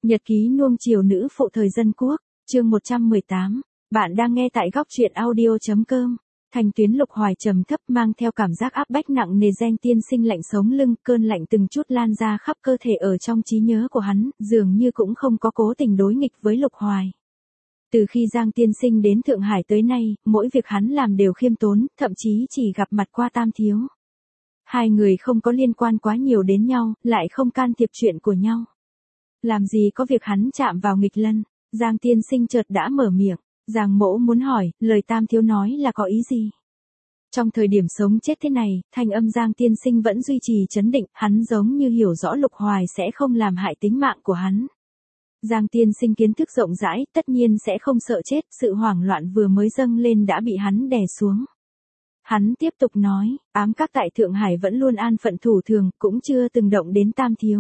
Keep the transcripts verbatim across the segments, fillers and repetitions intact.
Nhật ký nuông chiều nữ phụ thời dân quốc, chương một trăm mười tám. Bạn đang nghe tại góc truyện audio chấm com. Thành tuyến Lục Hoài trầm thấp mang theo cảm giác áp bách nặng nề, Giang Tiên Sinh lạnh sống lưng, cơn lạnh từng chút lan ra khắp cơ thể. Ở trong trí nhớ của hắn, dường như cũng không có cố tình đối nghịch với Lục Hoài. Từ khi Giang Tiên Sinh đến Thượng Hải tới nay, mỗi việc hắn làm đều khiêm tốn, thậm chí chỉ gặp mặt qua Tam Thiếu. Hai người không có liên quan quá nhiều đến nhau, lại không can thiệp chuyện của nhau. Làm gì có việc hắn chạm vào nghịch lân. Giang Tiên Sinh chợt đã mở miệng. Giang mỗ muốn hỏi, lời Tam Thiếu nói là có ý gì? Trong thời điểm sống chết thế này, thanh âm Giang Tiên Sinh vẫn duy trì trấn định, hắn giống như hiểu rõ Lục Hoài sẽ không làm hại tính mạng của hắn. Giang Tiên Sinh kiến thức rộng rãi, tất nhiên sẽ không sợ chết, sự hoảng loạn vừa mới dâng lên đã bị hắn đè xuống. Hắn tiếp tục nói, ám các tại Thượng Hải vẫn luôn an phận thủ thường, cũng chưa từng động đến Tam Thiếu.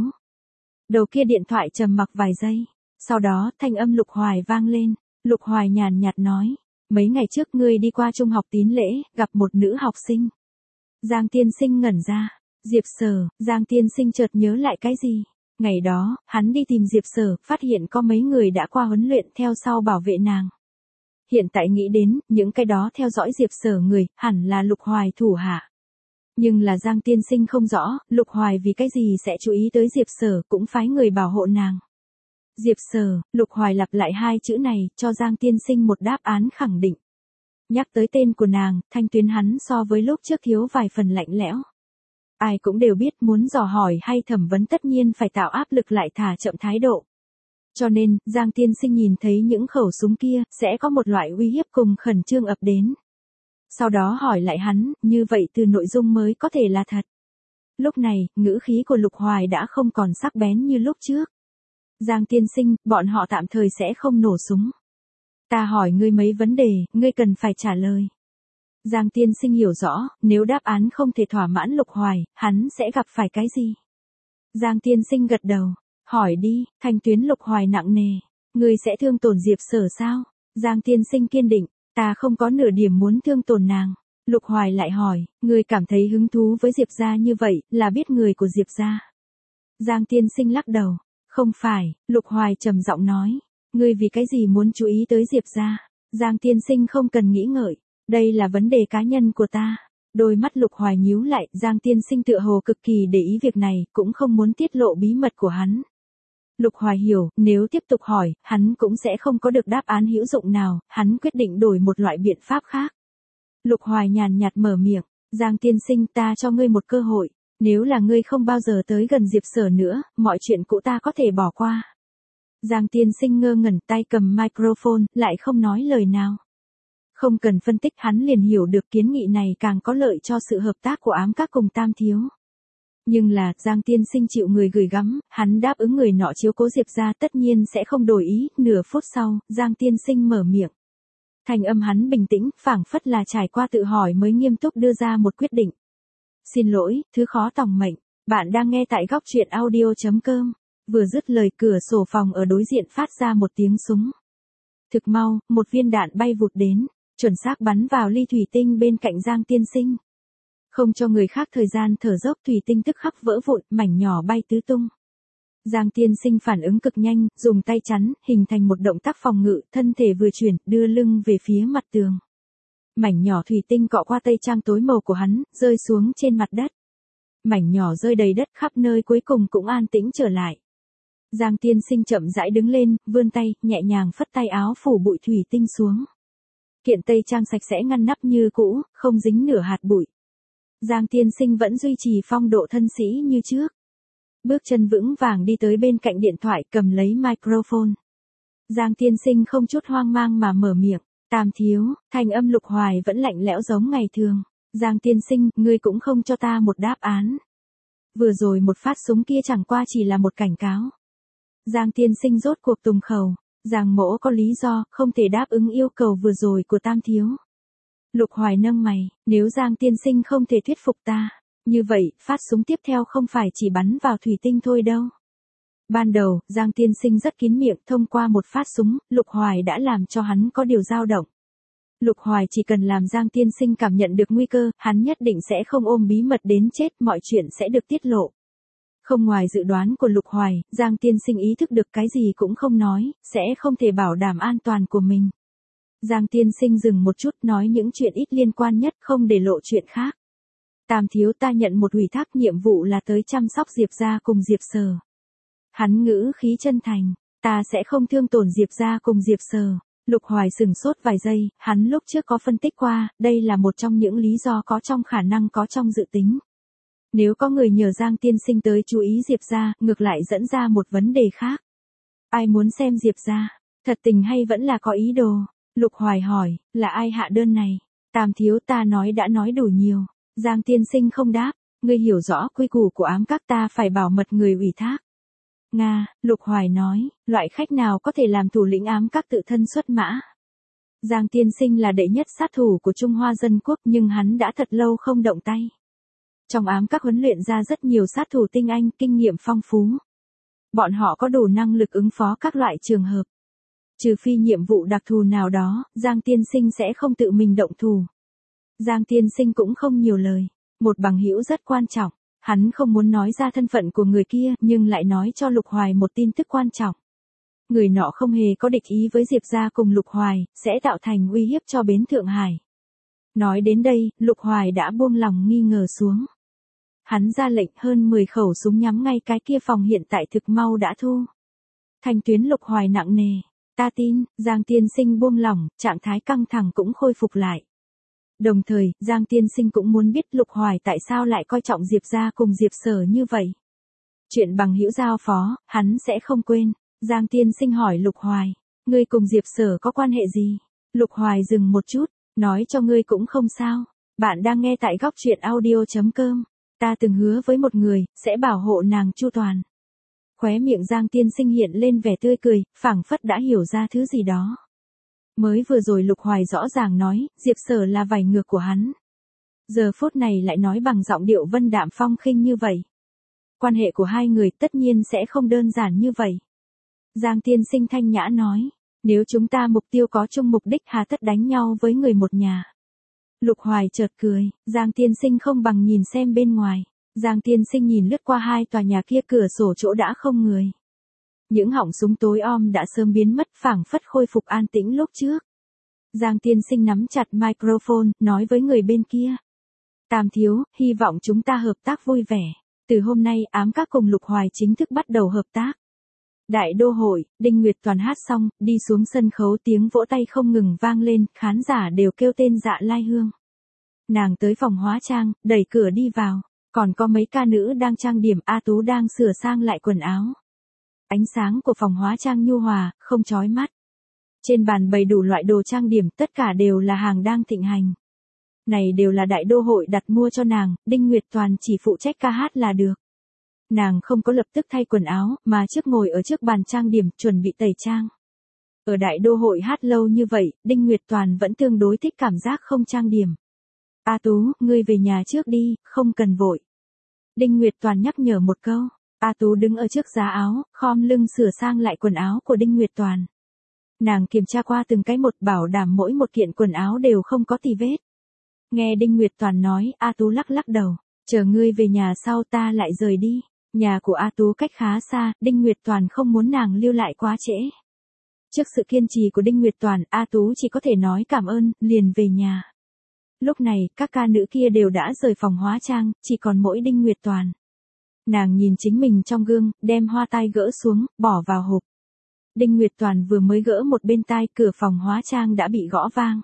Đầu kia điện thoại trầm mặc vài giây. Sau đó, thanh âm Lục Hoài vang lên. Lục Hoài nhàn nhạt nói, mấy ngày trước ngươi đi qua trung học tín lễ, gặp một nữ học sinh. Giang Tiên Sinh ngẩn ra. Diệp Sở. Giang Tiên Sinh chợt nhớ lại cái gì? Ngày đó, hắn đi tìm Diệp Sở, phát hiện có mấy người đã qua huấn luyện theo sau bảo vệ nàng. Hiện tại nghĩ đến, những cái đó theo dõi Diệp Sở người, hẳn là Lục Hoài thủ hạ. Nhưng là Giang Tiên Sinh không rõ, Lục Hoài vì cái gì sẽ chú ý tới Diệp Sở, cũng phái người bảo hộ nàng. Diệp Sở. Lục Hoài lặp lại hai chữ này, cho Giang Tiên Sinh một đáp án khẳng định. Nhắc tới tên của nàng, thanh tuyến hắn so với lúc trước thiếu vài phần lạnh lẽo. Ai cũng đều biết muốn dò hỏi hay thẩm vấn tất nhiên phải tạo áp lực lại thả chậm thái độ. Cho nên, Giang Tiên Sinh nhìn thấy những khẩu súng kia, sẽ có một loại uy hiếp cùng khẩn trương ập đến. Sau đó hỏi lại hắn, như vậy từ nội dung mới có thể là thật. Lúc này, ngữ khí của Lục Hoài đã không còn sắc bén như lúc trước. Giang Tiên Sinh, bọn họ tạm thời sẽ không nổ súng. Ta hỏi ngươi mấy vấn đề, ngươi cần phải trả lời. Giang Tiên Sinh hiểu rõ, nếu đáp án không thể thỏa mãn Lục Hoài, hắn sẽ gặp phải cái gì? Giang Tiên Sinh gật đầu. Hỏi đi, thanh tuyến Lục Hoài nặng nề. Ngươi sẽ thương tổn Diệp Sở sao? Giang Tiên Sinh kiên định. Ta không có nửa điểm muốn thương tổn nàng. Lục Hoài lại hỏi, ngươi cảm thấy hứng thú với Diệp gia như vậy, là biết người của Diệp gia. Giang Tiên Sinh lắc đầu. Không phải, Lục Hoài trầm giọng nói. Ngươi vì cái gì muốn chú ý tới Diệp gia? Giang Tiên Sinh không cần nghĩ ngợi. Đây là vấn đề cá nhân của ta. Đôi mắt Lục Hoài nhíu lại, Giang Tiên Sinh tựa hồ cực kỳ để ý việc này, cũng không muốn tiết lộ bí mật của hắn. Lục Hoài hiểu, nếu tiếp tục hỏi, hắn cũng sẽ không có được đáp án hữu dụng nào, hắn quyết định đổi một loại biện pháp khác. Lục Hoài nhàn nhạt mở miệng, Giang Tiên Sinh, ta cho ngươi một cơ hội, nếu là ngươi không bao giờ tới gần Diệp Sở nữa, mọi chuyện cũ ta có thể bỏ qua. Giang Tiên Sinh ngơ ngẩn, tay cầm microphone, lại không nói lời nào. Không cần phân tích, hắn liền hiểu được kiến nghị này càng có lợi cho sự hợp tác của ám các cùng Tam Thiếu. Nhưng là, Giang Tiên Sinh chịu người gửi gắm, hắn đáp ứng người nọ chiếu cố Diệp ra tất nhiên sẽ không đổi ý. Nửa phút sau, Giang Tiên Sinh mở miệng. Thành âm hắn bình tĩnh, phảng phất là trải qua tự hỏi mới nghiêm túc đưa ra một quyết định. Xin lỗi, thứ khó tòng mệnh. Bạn đang nghe tại góc truyện audio chấm com. Vừa dứt lời, cửa sổ phòng ở đối diện phát ra một tiếng súng. Thực mau, một viên đạn bay vụt đến, chuẩn xác bắn vào ly thủy tinh bên cạnh Giang Tiên Sinh. Không cho người khác thời gian thở dốc, thủy tinh tức khắc vỡ vụn, mảnh nhỏ bay tứ tung. Giang Tiên Sinh phản ứng cực nhanh, dùng tay chắn, hình thành một động tác phòng ngự, thân thể vừa chuyển, đưa lưng về phía mặt tường. Mảnh nhỏ thủy tinh cọ qua tây trang tối màu của hắn, rơi xuống trên mặt đất. Mảnh nhỏ rơi đầy đất khắp nơi, cuối cùng cũng an tĩnh trở lại. Giang Tiên Sinh chậm rãi đứng lên, vươn tay, nhẹ nhàng phất tay áo phủ bụi thủy tinh xuống. Kiện tây trang sạch sẽ ngăn nắp như cũ, không dính nửa hạt bụi. Giang Tiên Sinh vẫn duy trì phong độ thân sĩ như trước. Bước chân vững vàng đi tới bên cạnh điện thoại, cầm lấy microphone. Giang Tiên Sinh không chút hoang mang mà mở miệng. Tam Thiếu, thanh âm Lục Hoài vẫn lạnh lẽo giống ngày thường. Giang Tiên Sinh, ngươi cũng không cho ta một đáp án. Vừa rồi một phát súng kia chẳng qua chỉ là một cảnh cáo. Giang Tiên Sinh rốt cuộc tùng khẩu. Giang mỗ có lý do, không thể đáp ứng yêu cầu vừa rồi của Tam Thiếu. Lục Hoài nâng mày, nếu Giang Tiên Sinh không thể thuyết phục ta, như vậy, phát súng tiếp theo không phải chỉ bắn vào thủy tinh thôi đâu. Ban đầu, Giang Tiên Sinh rất kín miệng, thông qua một phát súng, Lục Hoài đã làm cho hắn có điều dao động. Lục Hoài chỉ cần làm Giang Tiên Sinh cảm nhận được nguy cơ, hắn nhất định sẽ không ôm bí mật đến chết, mọi chuyện sẽ được tiết lộ. Không ngoài dự đoán của Lục Hoài, Giang tiên sinh ý thức được cái gì cũng không nói, sẽ không thể bảo đảm an toàn của mình. Giang tiên sinh dừng một chút nói những chuyện ít liên quan nhất không để lộ chuyện khác. Tam thiếu ta nhận một ủy thác nhiệm vụ là tới chăm sóc Diệp gia cùng Diệp Sở. Hắn ngữ khí chân thành, ta sẽ không thương tổn Diệp gia cùng Diệp Sở. Lục Hoài sừng sốt vài giây, hắn lúc trước có phân tích qua, đây là một trong những lý do có trong khả năng có trong dự tính. Nếu có người nhờ Giang tiên sinh tới chú ý Diệp gia, ngược lại dẫn ra một vấn đề khác. Ai muốn xem Diệp gia? Thật tình hay vẫn là có ý đồ? Lục Hoài hỏi, là ai hạ đơn này? Tam thiếu ta nói đã nói đủ nhiều. Giang tiên sinh không đáp, ngươi hiểu rõ quy củ của ám các ta phải bảo mật người ủy thác. Nga, Lục Hoài nói, loại khách nào có thể làm thủ lĩnh ám các tự thân xuất mã. Giang tiên sinh là đệ nhất sát thủ của Trung Hoa Dân Quốc nhưng hắn đã thật lâu không động tay. Trong ám các huấn luyện ra rất nhiều sát thủ tinh anh, kinh nghiệm phong phú. Bọn họ có đủ năng lực ứng phó các loại trường hợp. Trừ phi nhiệm vụ đặc thù nào đó, Giang tiên sinh sẽ không tự mình động thủ. Giang tiên sinh cũng không nhiều lời. Một bằng hữu rất quan trọng. Hắn không muốn nói ra thân phận của người kia, nhưng lại nói cho Lục Hoài một tin tức quan trọng. Người nọ không hề có địch ý với Diệp gia cùng Lục Hoài, sẽ tạo thành uy hiếp cho bến Thượng Hải. Nói đến đây, Lục Hoài đã buông lòng nghi ngờ xuống. Hắn ra lệnh hơn mười khẩu súng nhắm ngay cái kia phòng hiện tại thực mau đã thu. Thanh tuyến Lục Hoài nặng nề. Ta tin, Giang tiên sinh buông lỏng, trạng thái căng thẳng cũng khôi phục lại. Đồng thời, Giang tiên sinh cũng muốn biết Lục Hoài tại sao lại coi trọng Diệp gia cùng Diệp Sở như vậy. Chuyện bằng hữu giao phó, hắn sẽ không quên. Giang tiên sinh hỏi Lục Hoài, ngươi cùng Diệp Sở có quan hệ gì? Lục Hoài dừng một chút, nói cho ngươi cũng không sao. Bạn đang nghe tại góc truyện audio chấm com. Ta từng hứa với một người, sẽ bảo hộ nàng chu toàn. Khóe miệng Giang tiên sinh hiện lên vẻ tươi cười, phảng phất đã hiểu ra thứ gì đó. Mới vừa rồi Lục Hoài rõ ràng nói, Diệp Sở là vảy ngược của hắn. Giờ phút này lại nói bằng giọng điệu vân đạm phong khinh như vậy. Quan hệ của hai người tất nhiên sẽ không đơn giản như vậy. Giang tiên sinh thanh nhã nói, nếu chúng ta mục tiêu có chung mục đích hà tất đánh nhau với người một nhà. Lục Hoài chợt cười, Giang tiên sinh không bằng nhìn xem bên ngoài. Giang tiên sinh nhìn lướt qua hai tòa nhà kia, cửa sổ chỗ đã không người. Những họng súng tối om đã sớm biến mất, phảng phất khôi phục an tĩnh lúc trước. Giang tiên sinh nắm chặt microphone, nói với người bên kia. Tam thiếu, hy vọng chúng ta hợp tác vui vẻ. Từ hôm nay, ám các cùng Lục Hoài chính thức bắt đầu hợp tác. Đại đô hội, Đinh Nguyệt Toàn hát xong, đi xuống sân khấu, tiếng vỗ tay không ngừng vang lên, khán giả đều kêu tên Dạ Lai Hương. Nàng tới phòng hóa trang, đẩy cửa đi vào, còn có mấy ca nữ đang trang điểm, A Tú đang sửa sang lại quần áo. Ánh sáng của phòng hóa trang nhu hòa, không chói mắt. Trên bàn bày đủ loại đồ trang điểm, tất cả đều là hàng đang thịnh hành. Này đều là đại đô hội đặt mua cho nàng, Đinh Nguyệt Toàn chỉ phụ trách ca hát là được. Nàng không có lập tức thay quần áo, mà trước ngồi ở trước bàn trang điểm, chuẩn bị tẩy trang. Ở đại đô hội hát lâu như vậy, Đinh Nguyệt Toàn vẫn tương đối thích cảm giác không trang điểm. A Tú, ngươi về nhà trước đi, không cần vội. Đinh Nguyệt Toàn nhắc nhở một câu. A Tú đứng ở trước giá áo, khom lưng sửa sang lại quần áo của Đinh Nguyệt Toàn. Nàng kiểm tra qua từng cái một, bảo đảm mỗi một kiện quần áo đều không có tì vết. Nghe Đinh Nguyệt Toàn nói, A Tú lắc lắc đầu. Chờ ngươi về nhà sau ta lại rời đi. Nhà của A Tú cách khá xa, Đinh Nguyệt Toàn không muốn nàng lưu lại quá trễ. Trước sự kiên trì của Đinh Nguyệt Toàn, A Tú chỉ có thể nói cảm ơn, liền về nhà. Lúc này, các ca nữ kia đều đã rời phòng hóa trang, chỉ còn mỗi Đinh Nguyệt Toàn. Nàng nhìn chính mình trong gương, đem hoa tai gỡ xuống, bỏ vào hộp. Đinh Nguyệt Toàn vừa mới gỡ một bên tai, cửa phòng hóa trang đã bị gõ vang.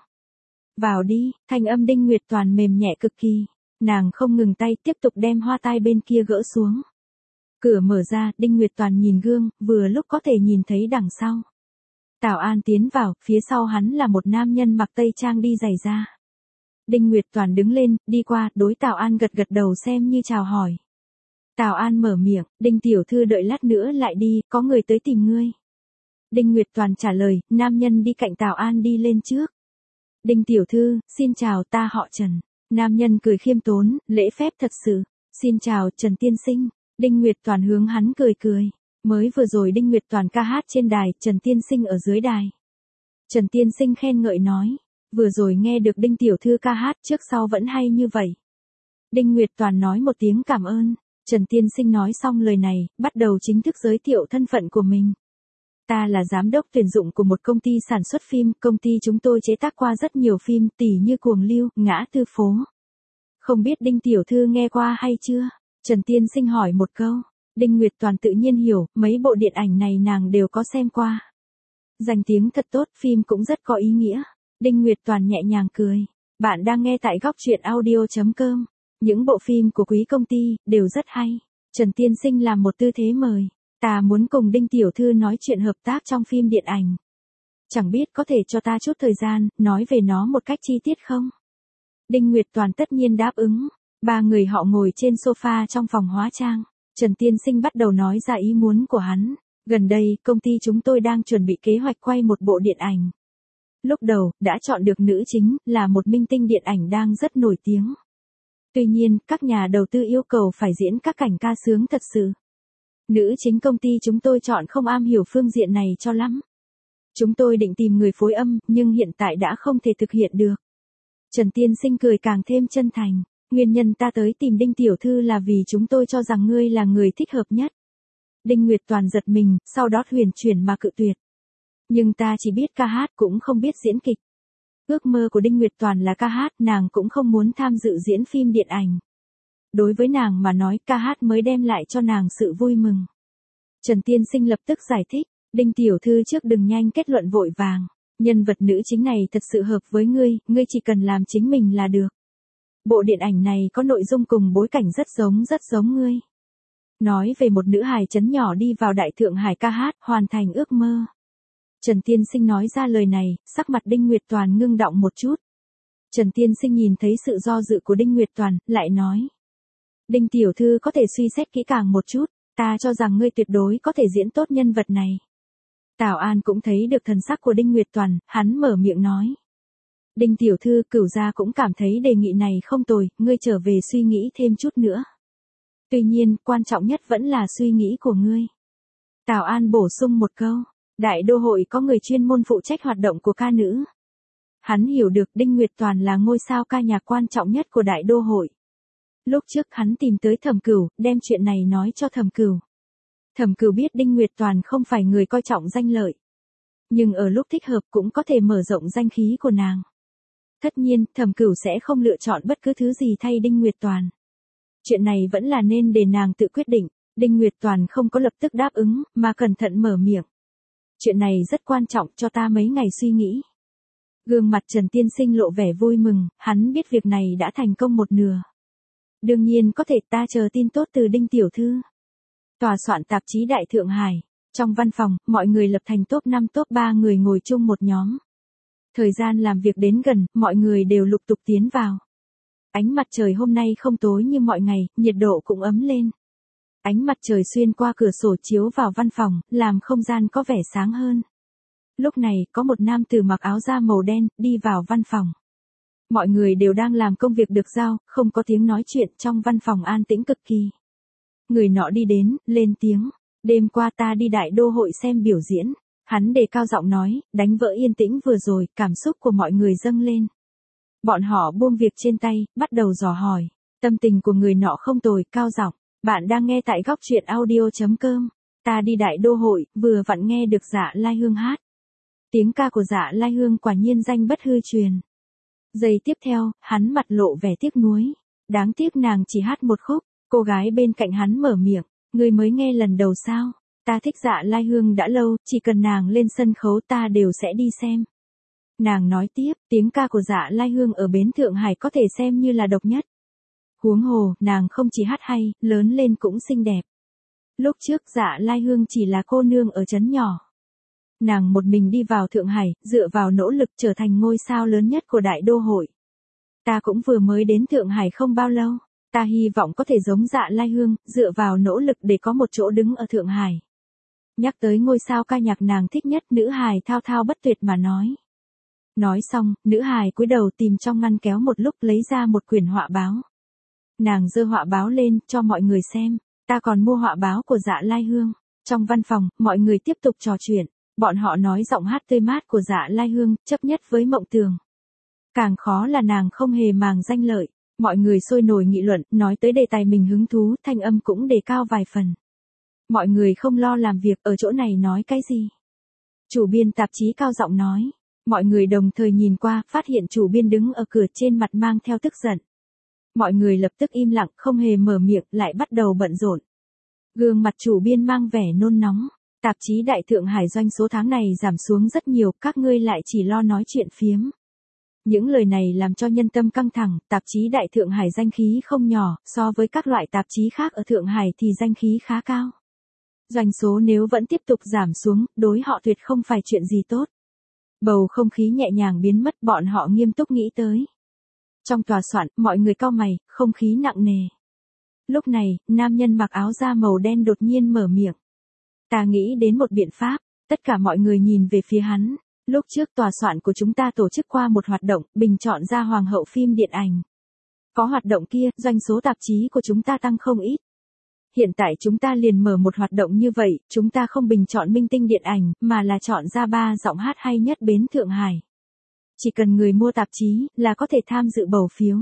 Vào đi, thanh âm Đinh Nguyệt Toàn mềm nhẹ cực kỳ. Nàng không ngừng tay, tiếp tục đem hoa tai bên kia gỡ xuống. Cửa mở ra, Đinh Nguyệt Toàn nhìn gương, vừa lúc có thể nhìn thấy đằng sau. Tào An tiến vào, phía sau hắn là một nam nhân mặc tây trang đi giày da. Đinh Nguyệt Toàn đứng lên, đi qua, đối Tào An gật gật đầu xem như chào hỏi. Tào An mở miệng, Đinh tiểu thư đợi lát nữa lại đi, có người tới tìm ngươi. Đinh Nguyệt Toàn trả lời, nam nhân đi cạnh Tào An đi lên trước. Đinh tiểu thư, xin chào, ta họ Trần. Nam nhân cười khiêm tốn, lễ phép thật sự. Xin chào, Trần tiên sinh. Đinh Nguyệt Toàn hướng hắn cười cười. Mới vừa rồi Đinh Nguyệt Toàn ca hát trên đài, Trần tiên sinh ở dưới đài. Trần tiên sinh khen ngợi nói, vừa rồi nghe được Đinh tiểu thư ca hát, trước sau vẫn hay như vậy. Đinh Nguyệt Toàn nói một tiếng cảm ơn. Trần Tiên Sinh nói xong lời này, bắt đầu chính thức giới thiệu thân phận của mình. Ta là giám đốc tuyển dụng của một công ty sản xuất phim, công ty chúng tôi chế tác qua rất nhiều phim tỉ như Cuồng Lưu, Ngã Tư Phố. Không biết Đinh tiểu thư nghe qua hay chưa? Trần Tiên Sinh hỏi một câu. Đinh Nguyệt Toàn tự nhiên hiểu, mấy bộ điện ảnh này nàng đều có xem qua. Danh tiếng thật tốt, phim cũng rất có ý nghĩa. Đinh Nguyệt Toàn nhẹ nhàng cười. Bạn đang nghe tại góc truyện audio chấm com. Những bộ phim của quý công ty, đều rất hay. Trần Tiên Sinh làm một tư thế mời. Ta muốn cùng Đinh tiểu thư nói chuyện hợp tác trong phim điện ảnh. Chẳng biết có thể cho ta chút thời gian, nói về nó một cách chi tiết không? Đinh Nguyệt Toàn tất nhiên đáp ứng. Ba người họ ngồi trên sofa trong phòng hóa trang. Trần Tiên Sinh bắt đầu nói ra ý muốn của hắn. Gần đây, công ty chúng tôi đang chuẩn bị kế hoạch quay một bộ điện ảnh. Lúc đầu, đã chọn được nữ chính, là một minh tinh điện ảnh đang rất nổi tiếng. Tuy nhiên, các nhà đầu tư yêu cầu phải diễn các cảnh ca sướng thật sự. Nữ chính công ty chúng tôi chọn không am hiểu phương diện này cho lắm. Chúng tôi định tìm người phối âm, nhưng hiện tại đã không thể thực hiện được. Trần Tiên Sinh cười càng thêm chân thành. Nguyên nhân ta tới tìm Đinh tiểu thư là vì chúng tôi cho rằng ngươi là người thích hợp nhất. Đinh Nguyệt Toàn giật mình, sau đó huyền chuyển mà cự tuyệt. Nhưng ta chỉ biết ca hát cũng không biết diễn kịch. Ước mơ của Đinh Nguyệt Toàn là ca hát, nàng cũng không muốn tham dự diễn phim điện ảnh. Đối với nàng mà nói, ca hát mới đem lại cho nàng sự vui mừng. Trần Tiên Sinh lập tức giải thích, Đinh tiểu thư trước đừng nhanh kết luận vội vàng. Nhân vật nữ chính này thật sự hợp với ngươi, ngươi chỉ cần làm chính mình là được. Bộ điện ảnh này có nội dung cùng bối cảnh rất giống rất giống ngươi. Nói về một nữ hài trấn nhỏ đi vào Đại Thượng Hải ca hát, hoàn thành ước mơ. Trần Tiên Sinh nói ra lời này, sắc mặt Đinh Nguyệt Toàn ngưng động một chút. Trần Tiên Sinh nhìn thấy sự do dự của Đinh Nguyệt Toàn, lại nói. Đinh tiểu thư có thể suy xét kỹ càng một chút, ta cho rằng ngươi tuyệt đối có thể diễn tốt nhân vật này. Tào An cũng thấy được thần sắc của Đinh Nguyệt Toàn, hắn mở miệng nói. Đinh tiểu thư, Cửu gia cũng cảm thấy đề nghị này không tồi, ngươi trở về suy nghĩ thêm chút nữa. Tuy nhiên, quan trọng nhất vẫn là suy nghĩ của ngươi. Tào An bổ sung một câu, Đại Đô hội có người chuyên môn phụ trách hoạt động của ca nữ. Hắn hiểu được Đinh Nguyệt Toàn là ngôi sao ca nhạc quan trọng nhất của Đại Đô hội. Lúc trước hắn tìm tới Thẩm Cửu, đem chuyện này nói cho Thẩm Cửu. Thẩm Cửu biết Đinh Nguyệt Toàn không phải người coi trọng danh lợi. Nhưng ở lúc thích hợp cũng có thể mở rộng danh khí của nàng. Tất nhiên, Thẩm Cửu sẽ không lựa chọn bất cứ thứ gì thay Đinh Nguyệt Toàn. Chuyện này vẫn là nên để nàng tự quyết định. Đinh Nguyệt Toàn không có lập tức đáp ứng, mà cẩn thận mở miệng. Chuyện này rất quan trọng, cho ta mấy ngày suy nghĩ. Gương mặt Trần Tiên Sinh lộ vẻ vui mừng, hắn biết việc này đã thành công một nửa. Đương nhiên có thể, ta chờ tin tốt từ Đinh tiểu thư. Tòa soạn tạp chí Đại Thượng Hải. Trong văn phòng, mọi người lập thành top năm top ba người ngồi chung một nhóm. Thời gian làm việc đến gần, mọi người đều lục tục tiến vào. Ánh mặt trời hôm nay không tối như mọi ngày, nhiệt độ cũng ấm lên. Ánh mặt trời xuyên qua cửa sổ chiếu vào văn phòng, làm không gian có vẻ sáng hơn. Lúc này, có một nam tử mặc áo da màu đen, đi vào văn phòng. Mọi người đều đang làm công việc được giao, không có tiếng nói chuyện, trong văn phòng an tĩnh cực kỳ. Người nọ đi đến, lên tiếng. Đêm qua ta đi Đại Đô hội xem biểu diễn. Hắn đề cao giọng nói, đánh vỡ yên tĩnh vừa rồi, cảm xúc của mọi người dâng lên. Bọn họ buông việc trên tay, bắt đầu dò hỏi. Tâm tình của người nọ không tồi, cao giọng. Bạn đang nghe tại góc truyện audio chấm com. Ta đi Đại Đô hội, vừa vặn nghe được Dạ Lai Hương hát. Tiếng ca của Dạ Lai Hương quả nhiên danh bất hư truyền. Giây tiếp theo, hắn mặt lộ vẻ tiếc nuối. Đáng tiếc nàng chỉ hát một khúc. Cô gái bên cạnh hắn mở miệng. Ngươi mới nghe lần đầu sao? Ta thích Dạ Lai Hương đã lâu, chỉ cần nàng lên sân khấu ta đều sẽ đi xem. Nàng nói tiếp, tiếng ca của Dạ Lai Hương ở bến Thượng Hải có thể xem như là độc nhất. Huống hồ, nàng không chỉ hát hay, lớn lên cũng xinh đẹp. Lúc trước Dạ Lai Hương chỉ là cô nương ở trấn nhỏ. Nàng một mình đi vào Thượng Hải, dựa vào nỗ lực trở thành ngôi sao lớn nhất của Đại Đô hội. Ta cũng vừa mới đến Thượng Hải không bao lâu. Ta hy vọng có thể giống Dạ Lai Hương, dựa vào nỗ lực để có một chỗ đứng ở Thượng Hải. Nhắc tới ngôi sao ca nhạc nàng thích nhất, nữ hài thao thao bất tuyệt mà nói. Nói xong, nữ hài cúi đầu tìm trong ngăn kéo một lúc lấy ra một quyển họa báo. Nàng giơ họa báo lên, cho mọi người xem. Ta còn mua họa báo của Dạ Lai Hương. Trong văn phòng, mọi người tiếp tục trò chuyện. Bọn họ nói giọng hát tươi mát của Dạ Lai Hương, chấp nhất với mộng tường. Càng khó là nàng không hề màng danh lợi. Mọi người sôi nổi nghị luận, nói tới đề tài mình hứng thú, thanh âm cũng đề cao vài phần. Mọi người không lo làm việc, ở chỗ này nói cái gì? Chủ biên tạp chí cao giọng nói. Mọi người đồng thời nhìn qua, phát hiện chủ biên đứng ở cửa, trên mặt mang theo tức giận. Mọi người lập tức im lặng, không hề mở miệng, lại bắt đầu bận rộn. Gương mặt chủ biên mang vẻ nôn nóng. Tạp chí Đại Thượng Hải doanh số tháng này giảm xuống rất nhiều, các ngươi lại chỉ lo nói chuyện phiếm. Những lời này làm cho nhân tâm căng thẳng, tạp chí Đại Thượng Hải danh khí không nhỏ, so với các loại tạp chí khác ở Thượng Hải thì danh khí khá cao. Doanh số nếu vẫn tiếp tục giảm xuống, đối họ tuyệt không phải chuyện gì tốt. Bầu không khí nhẹ nhàng biến mất, bọn họ nghiêm túc nghĩ tới. Trong tòa soạn, mọi người cau mày, không khí nặng nề. Lúc này, nam nhân mặc áo da màu đen đột nhiên mở miệng. Ta nghĩ đến một biện pháp, tất cả mọi người nhìn về phía hắn. Lúc trước tòa soạn của chúng ta tổ chức qua một hoạt động, bình chọn ra hoàng hậu phim điện ảnh. Có hoạt động kia, doanh số tạp chí của chúng ta tăng không ít. Hiện tại chúng ta liền mở một hoạt động như vậy, chúng ta không bình chọn minh tinh điện ảnh, mà là chọn ra ba giọng hát hay nhất bến Thượng Hải. Chỉ cần người mua tạp chí, là có thể tham dự bầu phiếu.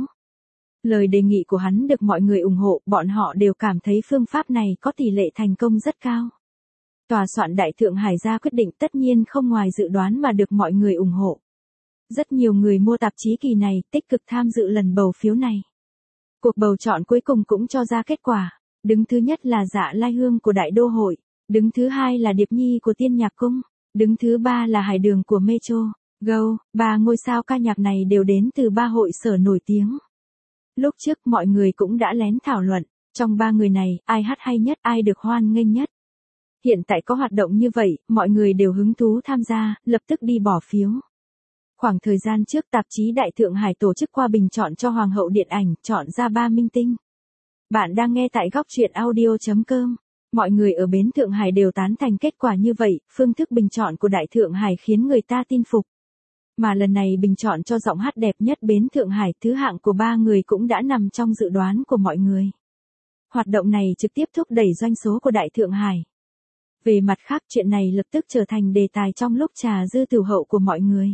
Lời đề nghị của hắn được mọi người ủng hộ, bọn họ đều cảm thấy phương pháp này có tỷ lệ thành công rất cao. Tòa soạn Đại Thượng Hải ra quyết định tất nhiên không ngoài dự đoán mà được mọi người ủng hộ. Rất nhiều người mua tạp chí kỳ này tích cực tham dự lần bầu phiếu này. Cuộc bầu chọn cuối cùng cũng cho ra kết quả. Đứng thứ nhất là Dạ Lai Hương của Đại Đô Hội. Đứng thứ hai là Điệp Nhi của Tiên Nhạc Cung. Đứng thứ ba là Hải Đường của Metro. Go, ba ngôi sao ca nhạc này đều đến từ ba hội sở nổi tiếng. Lúc trước mọi người cũng đã lén thảo luận. Trong ba người này, ai hát hay nhất, ai được hoan nghênh nhất. Hiện tại có hoạt động như vậy, mọi người đều hứng thú tham gia, lập tức đi bỏ phiếu. Khoảng thời gian trước tạp chí Đại Thượng Hải tổ chức qua bình chọn cho Hoàng hậu điện ảnh, chọn ra ba minh tinh. Bạn đang nghe tại góc truyện audio chấm com. Mọi người ở bến Thượng Hải đều tán thành kết quả như vậy, phương thức bình chọn của Đại Thượng Hải khiến người ta tin phục. Mà lần này bình chọn cho giọng hát đẹp nhất bến Thượng Hải, thứ hạng của ba người cũng đã nằm trong dự đoán của mọi người. Hoạt động này trực tiếp thúc đẩy doanh số của Đại Thượng Hải. Về mặt khác, chuyện này lập tức trở thành đề tài trong lúc trà dư tửu hậu của mọi người.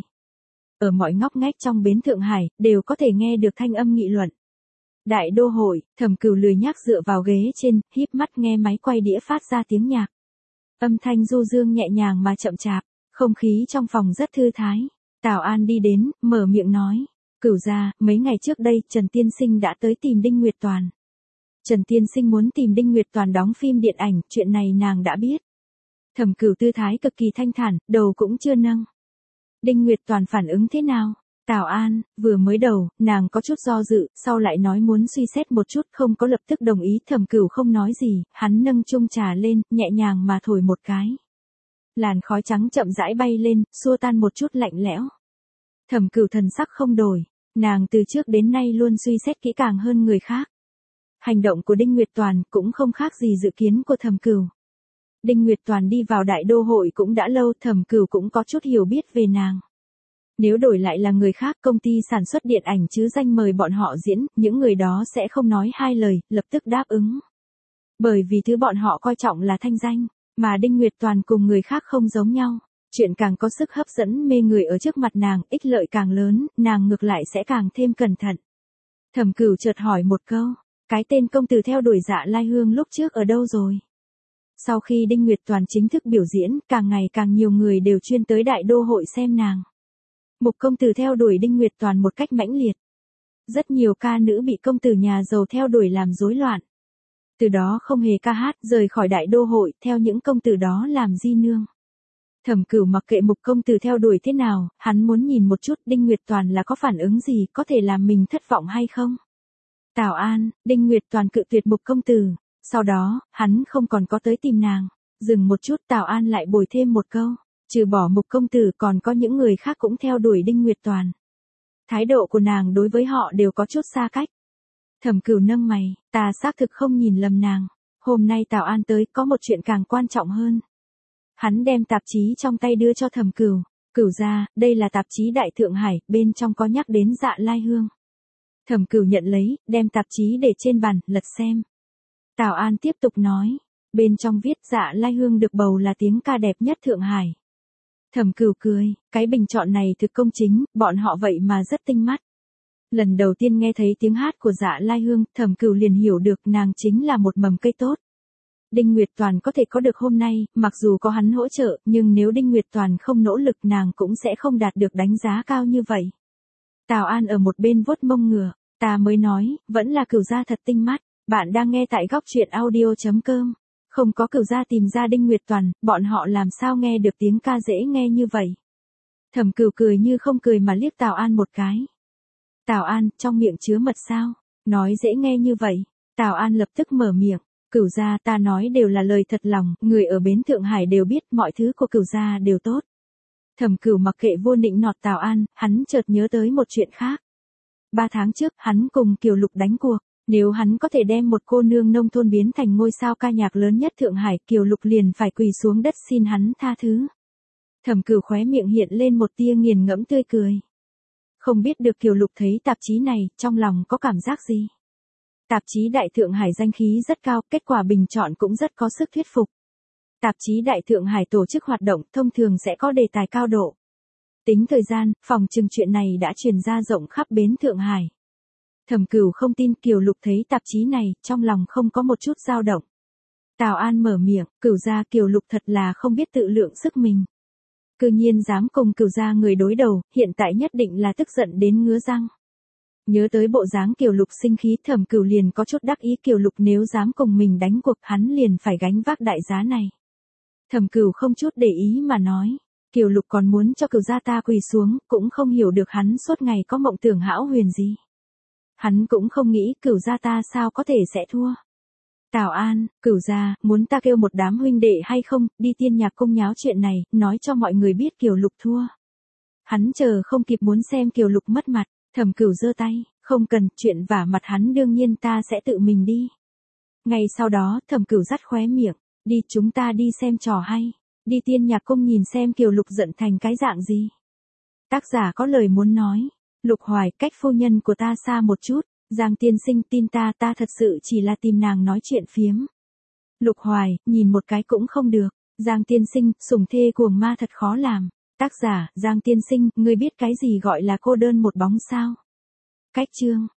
Ở mọi ngóc ngách trong bến Thượng Hải, đều có thể nghe được thanh âm nghị luận. Đại Đô Hội, Thẩm Cửu lười nhác dựa vào ghế trên, híp mắt nghe máy quay đĩa phát ra tiếng nhạc. Âm thanh du dương nhẹ nhàng mà chậm chạp, không khí trong phòng rất thư thái. Tào An đi đến, mở miệng nói. Cửu gia, mấy ngày trước đây, Trần Tiên Sinh đã tới tìm Đinh Nguyệt Toàn. Trần Tiên Sinh muốn tìm Đinh Nguyệt Toàn đóng phim điện ảnh, chuyện này nàng đã biết. Thẩm Cửu tư thái cực kỳ thanh thản, đầu cũng chưa nâng. Đinh Nguyệt Toàn phản ứng thế nào? Tào An, vừa mới đầu, nàng có chút do dự, sau lại nói muốn suy xét một chút, không có lập tức đồng ý. Thẩm Cửu không nói gì, hắn nâng chung trà lên, nhẹ nhàng mà thổi một cái. Làn khói trắng chậm rãi bay lên, xua tan một chút lạnh lẽo. Thẩm Cửu thần sắc không đổi, nàng từ trước đến nay luôn suy xét kỹ càng hơn người khác. Hành động của Đinh Nguyệt Toàn cũng không khác gì dự kiến của Thẩm Cửu. Đinh Nguyệt Toàn đi vào Đại Đô Hội cũng đã lâu, Thẩm Cửu cũng có chút hiểu biết về nàng. Nếu đổi lại là người khác, công ty sản xuất điện ảnh chứ danh mời bọn họ diễn, những người đó sẽ không nói hai lời, lập tức đáp ứng. Bởi vì thứ bọn họ coi trọng là thanh danh, mà Đinh Nguyệt Toàn cùng người khác không giống nhau. Chuyện càng có sức hấp dẫn mê người ở trước mặt nàng, ích lợi càng lớn, nàng ngược lại sẽ càng thêm cẩn thận. Thẩm Cửu chợt hỏi một câu, cái tên công tử theo đuổi Dạ Lai Hương lúc trước ở đâu rồi? Sau khi Đinh Nguyệt Toàn chính thức biểu diễn, càng ngày càng nhiều người đều chuyên tới Đại Đô Hội xem nàng. Mục công tử theo đuổi Đinh Nguyệt Toàn một cách mãnh liệt. Rất nhiều ca nữ bị công tử nhà giàu theo đuổi làm rối loạn. Từ đó không hề ca hát, rời khỏi Đại Đô Hội, theo những công tử đó làm di nương. Thẩm Cửu mặc kệ Mục công tử theo đuổi thế nào, hắn muốn nhìn một chút Đinh Nguyệt Toàn là có phản ứng gì, có thể làm mình thất vọng hay không. Tào An, Đinh Nguyệt Toàn cự tuyệt Mục công tử. Sau đó, hắn không còn có tới tìm nàng. Dừng một chút, Tào An lại bồi thêm một câu. Trừ bỏ Mục công tử còn có những người khác cũng theo đuổi Đinh Nguyệt Toàn. Thái độ của nàng đối với họ đều có chút xa cách. Thẩm Cửu nâng mày, ta xác thực không nhìn lầm nàng. Hôm nay Tào An tới có một chuyện càng quan trọng hơn. Hắn đem tạp chí trong tay đưa cho Thẩm Cửu. Cửu gia, đây là tạp chí Đại Thượng Hải, bên trong có nhắc đến Dạ Lai Hương. Thẩm Cửu nhận lấy, đem tạp chí để trên bàn, lật xem. Tào An tiếp tục nói, bên trong viết Dạ Lai Hương được bầu là tiếng ca đẹp nhất Thượng Hải. Thẩm Cửu cười, cái bình chọn này thực công chính, bọn họ vậy mà rất tinh mắt. Lần đầu tiên nghe thấy tiếng hát của Dạ Lai Hương, Thẩm Cửu liền hiểu được nàng chính là một mầm cây tốt. Đinh Nguyệt Toàn có thể có được hôm nay, mặc dù có hắn hỗ trợ, nhưng nếu Đinh Nguyệt Toàn không nỗ lực nàng cũng sẽ không đạt được đánh giá cao như vậy. Tào An ở một bên vuốt mông ngựa, ta mới nói, vẫn là Cửu gia thật tinh mắt, bạn đang nghe tại góc truyện audio chấm com. Không có Cửu gia tìm ra Đinh Nguyệt Toàn, bọn họ làm sao nghe được tiếng ca dễ nghe như vậy. Thẩm Cửu cười như không cười mà liếc Tào An một cái. Tào An, trong miệng chứa mật sao? Nói dễ nghe như vậy. Tào An lập tức mở miệng. Cửu gia ta nói đều là lời thật lòng, người ở bến Thượng Hải đều biết mọi thứ của Cửu gia đều tốt. Thẩm Cửu mặc kệ vô nịnh nọt Tào An, hắn chợt nhớ tới một chuyện khác. Ba tháng trước, hắn cùng Kiều Lục đánh cuộc. Nếu hắn có thể đem một cô nương nông thôn biến thành ngôi sao ca nhạc lớn nhất Thượng Hải, Kiều Lục liền phải quỳ xuống đất xin hắn tha thứ. Thẩm Cửu khóe miệng hiện lên một tia nghiền ngẫm tươi cười. Không biết được Kiều Lục thấy tạp chí này, trong lòng có cảm giác gì? Tạp chí Đại Thượng Hải danh khí rất cao, kết quả bình chọn cũng rất có sức thuyết phục. Tạp chí Đại Thượng Hải tổ chức hoạt động thông thường sẽ có đề tài cao độ. Tính thời gian, phòng trừng chuyện này đã truyền ra rộng khắp bến Thượng Hải. Thẩm Cửu không tin Kiều Lục thấy tạp chí này, trong lòng không có một chút dao động. Tào An mở miệng, Cửu gia Kiều Lục thật là không biết tự lượng sức mình. Cư nhiên dám cùng Cửu gia người đối đầu, hiện tại nhất định là tức giận đến ngứa răng. Nhớ tới bộ dáng Kiều Lục sinh khí, Thẩm Cửu liền có chút đắc ý, Kiều Lục nếu dám cùng mình đánh cuộc, hắn liền phải gánh vác đại giá này. Thẩm Cửu không chút để ý mà nói, Kiều Lục còn muốn cho Cửu gia ta quỳ xuống, cũng không hiểu được hắn suốt ngày có mộng tưởng hão huyền gì. Hắn cũng không nghĩ Cửu gia ta sao có thể sẽ thua. Tào An, Cửu gia, muốn ta kêu một đám huynh đệ hay không, đi Tiên Nhạc Cung nháo chuyện này, nói cho mọi người biết Kiều Lục thua. Hắn chờ không kịp muốn xem Kiều Lục mất mặt, Thẩm Cửu giơ tay, không cần, chuyện vả mặt hắn đương nhiên ta sẽ tự mình đi. Ngay sau đó, Thẩm Cửu dắt khóe miệng, đi chúng ta đi xem trò hay, đi Tiên Nhạc Cung nhìn xem Kiều Lục giận thành cái dạng gì. Tác giả có lời muốn nói, Lục Hoài, cách phu nhân của ta xa một chút. Giang tiên sinh tin ta, ta thật sự chỉ là tìm nàng nói chuyện phiếm. Lục Hoài, nhìn một cái cũng không được. Giang tiên sinh, sủng thê cuồng ma thật khó làm. Tác giả, Giang tiên sinh, ngươi biết cái gì gọi là cô đơn một bóng sao? Cách chương